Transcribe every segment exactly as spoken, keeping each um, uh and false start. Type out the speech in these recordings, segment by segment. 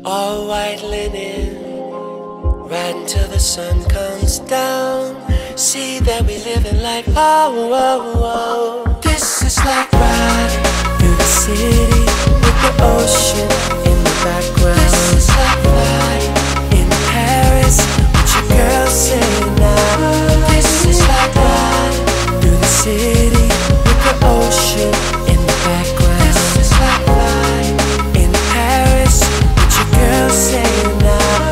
All white linen, riding till the sun comes down. See that we living like oh, oh, oh. This is like riding through the city with the ocean in the background. This is like flying in Paris with your girl saying now. This is like riding through the city with the ocean in the background. This is like flying in Paris with your girl saying now.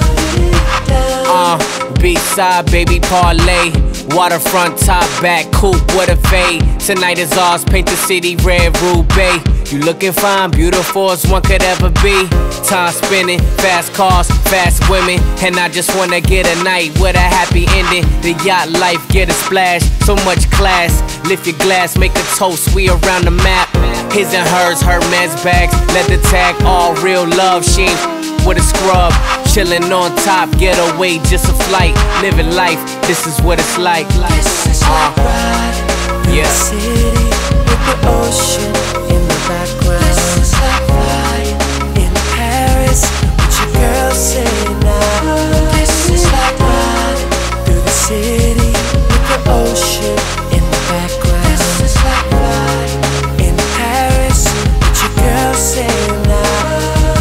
Uh, B-side, baby parlay. Waterfront, top, back, coupe, what a fade. Tonight is ours, paint the city red, Roubaix. You looking fine, beautiful as one could ever be. Time spinning, fast cars, fast women. And I just wanna get a night with a happy ending. The yacht life, get a splash, so much class. Lift your glass, make a toast, we around the map. His and hers, Hermes bags, leather tag, all real love. She ain't with a scrub, chillin' on top, get away, just a flight. Living life, this is what it's like. This is like riding through the city with the ocean in the background. This is like flying in Paris with your girl saying now. This is like riding through the city with the ocean in the background. This is like flying in Paris with your girl saying now.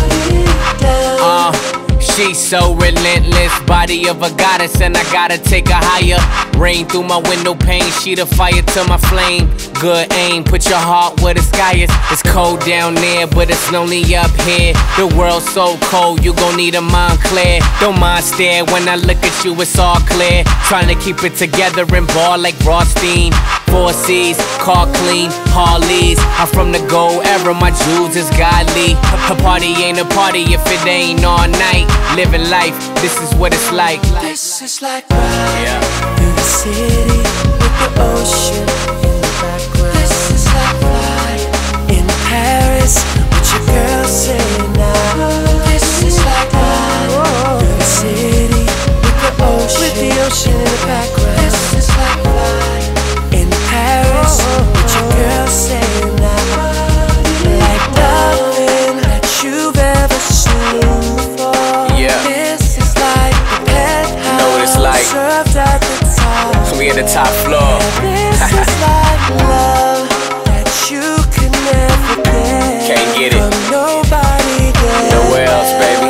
Uh, she's so relentless, body of a goddess, and I gotta take her higher. Rain through my window pane, sheet of fire to my flame. Good aim, put your heart where the sky is. It's cold down there, but it's lonely up here. The world's so cold, you gon' need a mind clear. Don't mind stare, when I look at you it's all clear. Trying to keep it together and ball like Rothstein. Four C's, car clean, Harleys. I'm from the gold era, my jewels is godly. A party ain't a party if it ain't all night. Living life, this is what it's like. This is like riding through the city with the ocean in the background. This is like flying in Paris with your girl saying now. This is like riding through the city with the ocean with the ocean in the background. This is like flying in Paris with your girl saying now. Like nothing that you've ever seen before. Yeah. This is like the penthouse. You know what it's like. Served at the top. We at the top floor. This is like love that you can never get. Can't get it. From nobody else. Nowhere else, baby.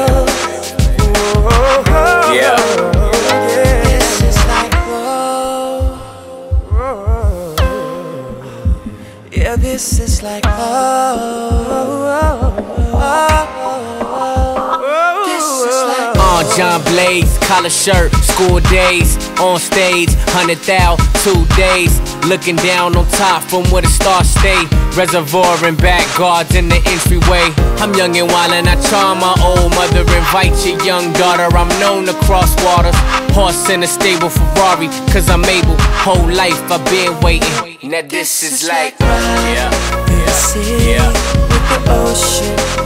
Yeah. This is like oh. Yeah, this is like oh. This is like Uh, John Blaze, collar shirt, school days, on stage, hundred thou, two days. Looking down on top from where the stars stay. Reservoir and back guards in the entryway. I'm young and wild and I charm my old mother. Invite your young daughter, I'm known to cross waters. Horse in a stable Ferrari, cause I'm able. Whole life I've been waiting. Now this is like, yeah, the city yeah. with the ocean